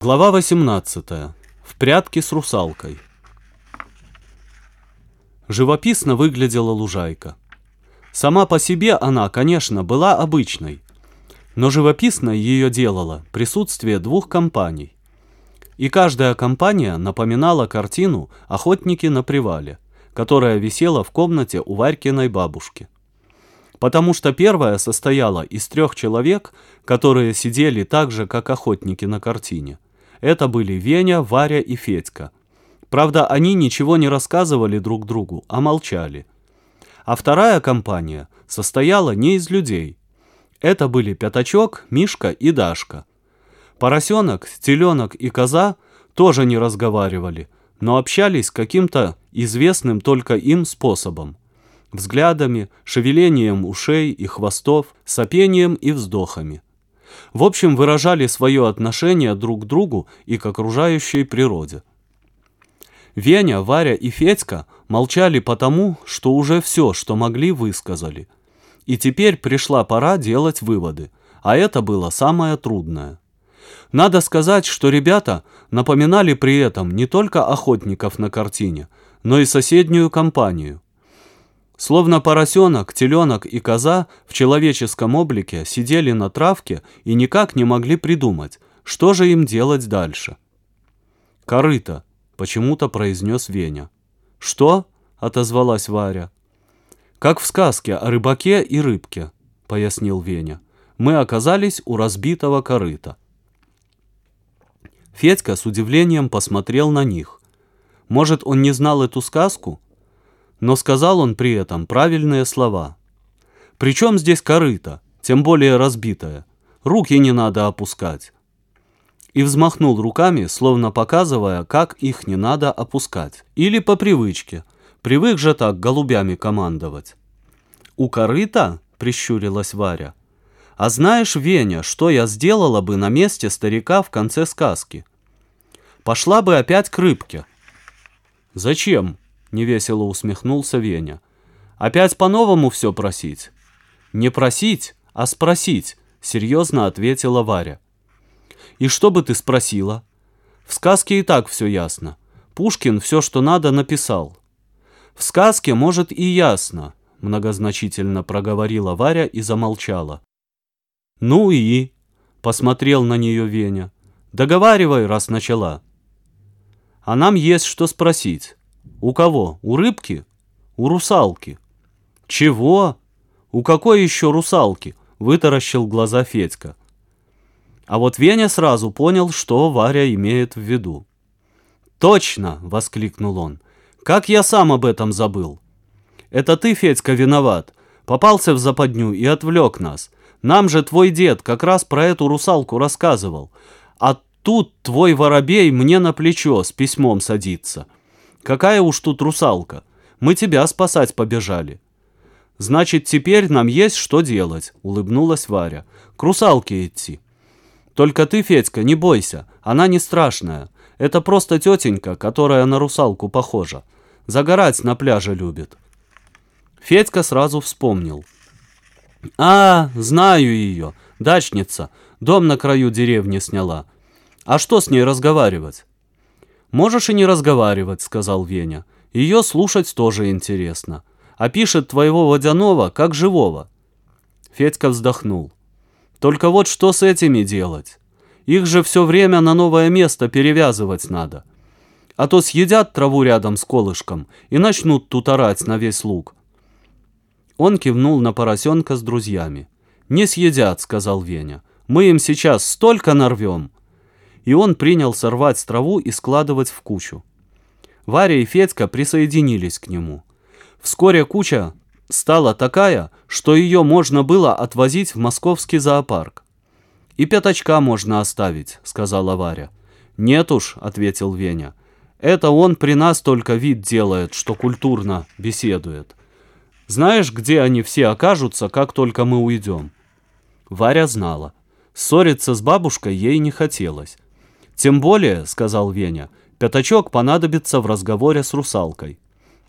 Глава 18. В прятки с русалкой. Живописно выглядела лужайка. Сама по себе она, конечно, была обычной, но живописно ее делало присутствие двух компаний. И каждая компания напоминала картину «Охотники на привале», которая висела в комнате у Варькиной бабушки. Потому что первая состояла из 3 человек, которые сидели так же, как охотники на картине. Это были Веня, Варя и Федька. Правда, они ничего не рассказывали друг другу, а молчали. А вторая компания состояла не из людей. Это были Пятачок, Мишка и Дашка. Поросенок, теленок и коза тоже не разговаривали, но общались каким-то известным только им способом. Взглядами, шевелением ушей и хвостов, сопением и вздохами. В общем, выражали свое отношение друг к другу и к окружающей природе. Веня, Варя и Федька молчали потому, что уже все, что могли, высказали. И теперь пришла пора делать выводы, а это было самое трудное. Надо сказать, что ребята напоминали при этом не только охотников на картине, но и соседнюю компанию. Словно поросенок, теленок и коза в человеческом облике сидели на травке и никак не могли придумать, что же им делать дальше. «Корыто», — почему-то произнес Веня. «Что?» — отозвалась Варя. «Как в сказке о рыбаке и рыбке», — пояснил Веня. «Мы оказались у разбитого корыта». Федька с удивлением посмотрел на них. Может, он не знал эту сказку? Но сказал он при этом правильные слова. «Причем здесь корыто, тем более разбитое? Руки не надо опускать». И взмахнул руками, словно показывая, как их не надо опускать. Или по привычке. Привык же так голубями командовать. «У корыта?» — прищурилась Варя. «А знаешь, Веня, что я сделала бы на месте старика в конце сказки? Пошла бы опять к рыбке». «Зачем?» — невесело усмехнулся Веня. «Опять по-новому все просить?» «Не просить, а спросить», — серьезно ответила Варя. «И что бы ты спросила?» «В сказке и так все ясно. Пушкин все, что надо, написал». «В сказке, может, и ясно», — многозначительно проговорила Варя и замолчала. «Ну и?» — посмотрел на нее Веня. «Договаривай, раз начала». «А нам есть что спросить». «У кого? У рыбки?» «У русалки». «Чего? У какой еще русалки?» — вытаращил глаза Федька. А вот Веня сразу понял, что Варя имеет в виду. «Точно!» — воскликнул он. «Как я сам об этом забыл!» «Это ты, Федька, виноват. Попался в западню и отвлек нас. Нам же твой дед как раз про эту русалку рассказывал. А тут твой воробей мне на плечо с письмом садится. Какая уж тут русалка? Мы тебя спасать побежали». «Значит, теперь нам есть что делать», — улыбнулась Варя. «К русалке идти. Только ты, Федька, не бойся, она не страшная. Это просто тетенька, которая на русалку похожа. Загорать на пляже любит». Федька сразу вспомнил. «А, знаю ее, дачница, дом на краю деревни сняла. А что с ней разговаривать?» «Можешь и не разговаривать», — сказал Веня. «Ее слушать тоже интересно. А пишет твоего водяного, как живого». Федька вздохнул. «Только вот что с этими делать? Их же все время на новое место перевязывать надо. А то съедят траву рядом с колышком и начнут тут орать на весь луг». Он кивнул на поросенка с друзьями. «Не съедят», — сказал Веня. «Мы им сейчас столько нарвем». И он принялся рвать траву и складывать в кучу. Варя и Федька присоединились к нему. Вскоре куча стала такая, что ее можно было отвозить в московский зоопарк. «И Пятачка можно оставить», — сказала Варя. «Нет уж», — ответил Веня. «Это он при нас только вид делает, что культурно беседует. Знаешь, где они все окажутся, как только мы уйдем?» Варя знала. Ссориться с бабушкой ей не хотелось. «Тем более, — сказал Веня, — Пятачок понадобится в разговоре с русалкой».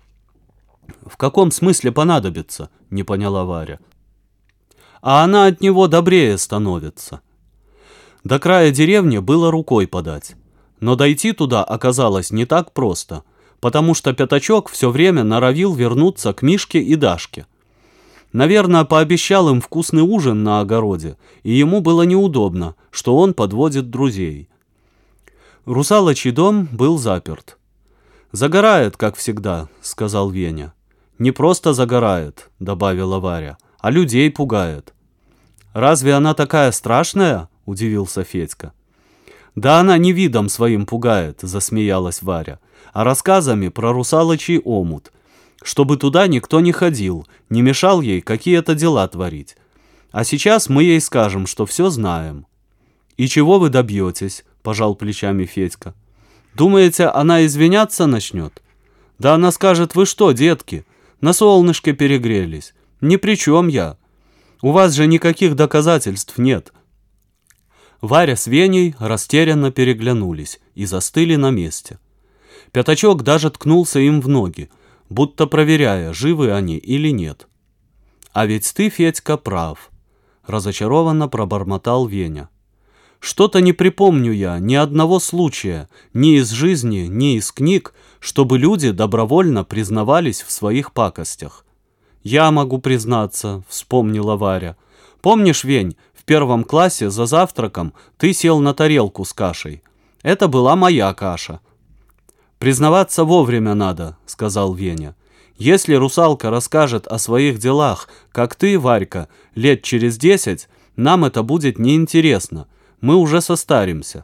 «В каком смысле понадобится?» — не поняла Варя. «А она от него добрее становится». До края деревни было рукой подать. Но дойти туда оказалось не так просто, потому что Пятачок все время норовил вернуться к Мишке и Дашке. Наверное, пообещал им вкусный ужин на огороде, и ему было неудобно, что он подводит друзей. Русалочий дом был заперт. «Загорает, как всегда», — сказал Веня. «Не просто загорает», — добавила Варя, — «а людей пугает». «Разве она такая страшная?» — удивился Федька. «Да она не видом своим пугает», — засмеялась Варя, «а рассказами про русалочий омут, чтобы туда никто не ходил, не мешал ей какие-то дела творить. А сейчас мы ей скажем, что все знаем». «И чего вы добьетесь?» — пожал плечами Федька. «Думаете, она извиняться начнет? Да она скажет: вы что, детки, на солнышке перегрелись? Ни при чем я. У вас же никаких доказательств нет». Варя с Веней растерянно переглянулись и застыли на месте. Пятачок даже ткнулся им в ноги, будто проверяя, живы они или нет. «А ведь ты, Федька, прав», — разочарованно пробормотал Веня. «Что-то не припомню я ни одного случая, ни из жизни, ни из книг, чтобы люди добровольно признавались в своих пакостях». «Я могу признаться», — вспомнила Варя. «Помнишь, Вень, в 1 классе за завтраком ты сел на тарелку с кашей? Это была моя каша». «Признаваться вовремя надо», — сказал Веня. «Если русалка расскажет о своих делах, как ты, Варька, лет через 10, нам это будет неинтересно. Мы уже состаримся».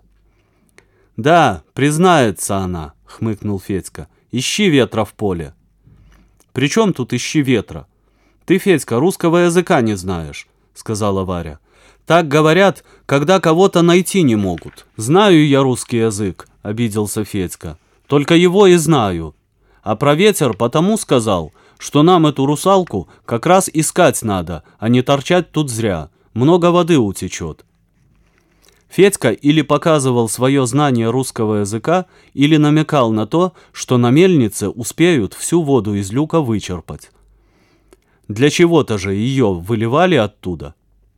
«Да, признается она», — хмыкнул Федька. «Ищи ветра в поле». «При чем тут ищи ветра? Ты, Федька, русского языка не знаешь», — сказала Варя. «Так говорят, когда кого-то найти не могут». «Знаю я русский язык», — обиделся Федька. «Только его и знаю. А про ветер потому сказал, что нам эту русалку как раз искать надо, а не торчать тут зря. Много воды утечет». Федька или показывал свое знание русского языка, или намекал на то, что на мельнице успеют всю воду из люка вычерпать. Для чего-то же ее выливали оттуда.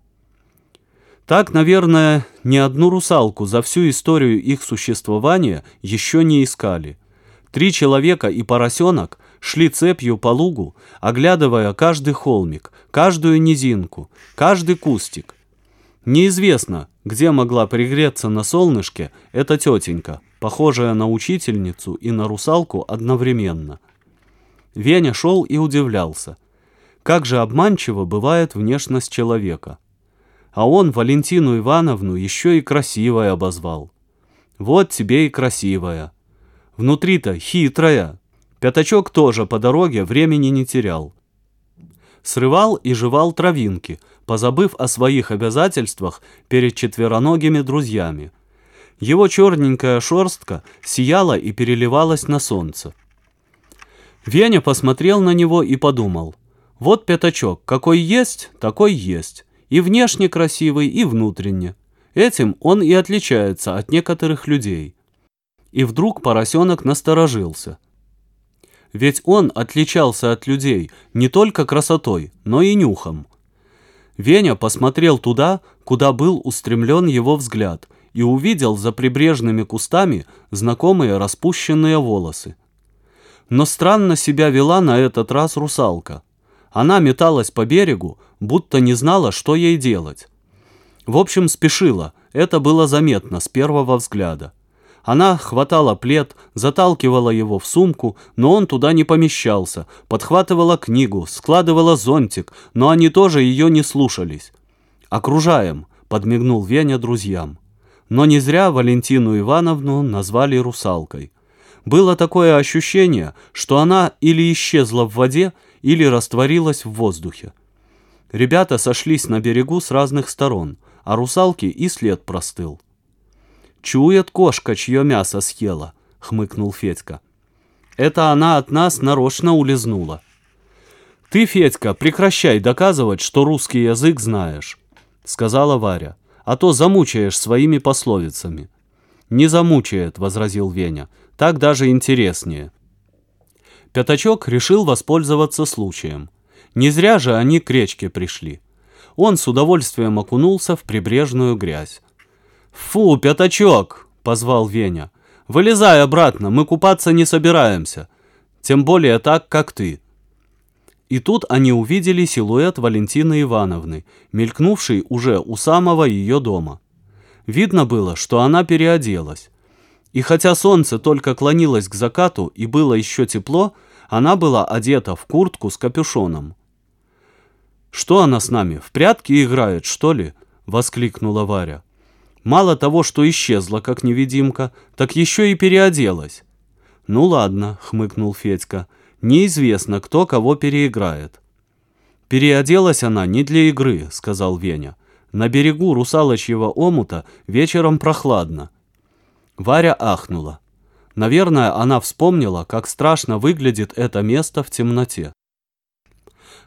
Так, наверное, ни одну русалку за всю историю их существования еще не искали. 3 человека и поросенок шли цепью по лугу, оглядывая каждый холмик, каждую низинку, каждый кустик. Неизвестно, где могла пригреться на солнышке эта тетенька, похожая на учительницу и на русалку одновременно. Веня шел и удивлялся. Как же обманчива бывает внешность человека. А он Валентину Ивановну еще и красивой обозвал. Вот тебе и красивая. Внутри-то хитрая. Пятачок тоже по дороге времени не терял. Срывал и жевал травинки, позабыв о своих обязательствах перед четвероногими друзьями. Его черненькая шерстка сияла и переливалась на солнце. Веня посмотрел на него и подумал: вот Пятачок, какой есть, такой есть. И внешне красивый, и внутренне. Этим он и отличается от некоторых людей. И вдруг поросенок насторожился. Ведь он отличался от людей не только красотой, но и нюхом. Веня посмотрел туда, куда был устремлен его взгляд, и увидел за прибрежными кустами знакомые распущенные волосы. Но странно себя вела на этот раз русалка. Она металась по берегу, будто не знала, что ей делать. В общем, спешила, это было заметно с первого взгляда. Она хватала плед, заталкивала его в сумку, но он туда не помещался, подхватывала книгу, складывала зонтик, но они тоже ее не слушались. «Окружаем», — подмигнул Веня друзьям. Но не зря Валентину Ивановну назвали русалкой. Было такое ощущение, что она или исчезла в воде, или растворилась в воздухе. Ребята сошлись на берегу с разных сторон, а русалки и след простыл. «Чует кошка, чье мясо съела», — хмыкнул Федька. «Это она от нас нарочно улизнула». «Ты, Федька, прекращай доказывать, что русский язык знаешь», — сказала Варя, «а то замучаешь своими пословицами». «Не замучает», — возразил Веня, — «так даже интереснее». Пятачок решил воспользоваться случаем. Не зря же они к речке пришли. Он с удовольствием окунулся в прибрежную грязь. «Фу, пятачок!» — позвал Веня. «Вылезай обратно, мы купаться не собираемся. Тем более так, как ты». И тут они увидели силуэт Валентины Ивановны, мелькнувший уже у самого ее дома. Видно было, что она переоделась. И хотя солнце только клонилось к закату и было еще тепло, она была одета в куртку с капюшоном. «Что она с нами, в прятки играет, что ли?» — воскликнула Варя. «Мало того, что исчезла, как невидимка, так еще и переоделась». «Ну ладно», — хмыкнул Федька, — «неизвестно, кто кого переиграет». «Переоделась она не для игры», — сказал Веня. «На берегу русалочьего омута вечером прохладно». Варя ахнула. Наверное, она вспомнила, как страшно выглядит это место в темноте.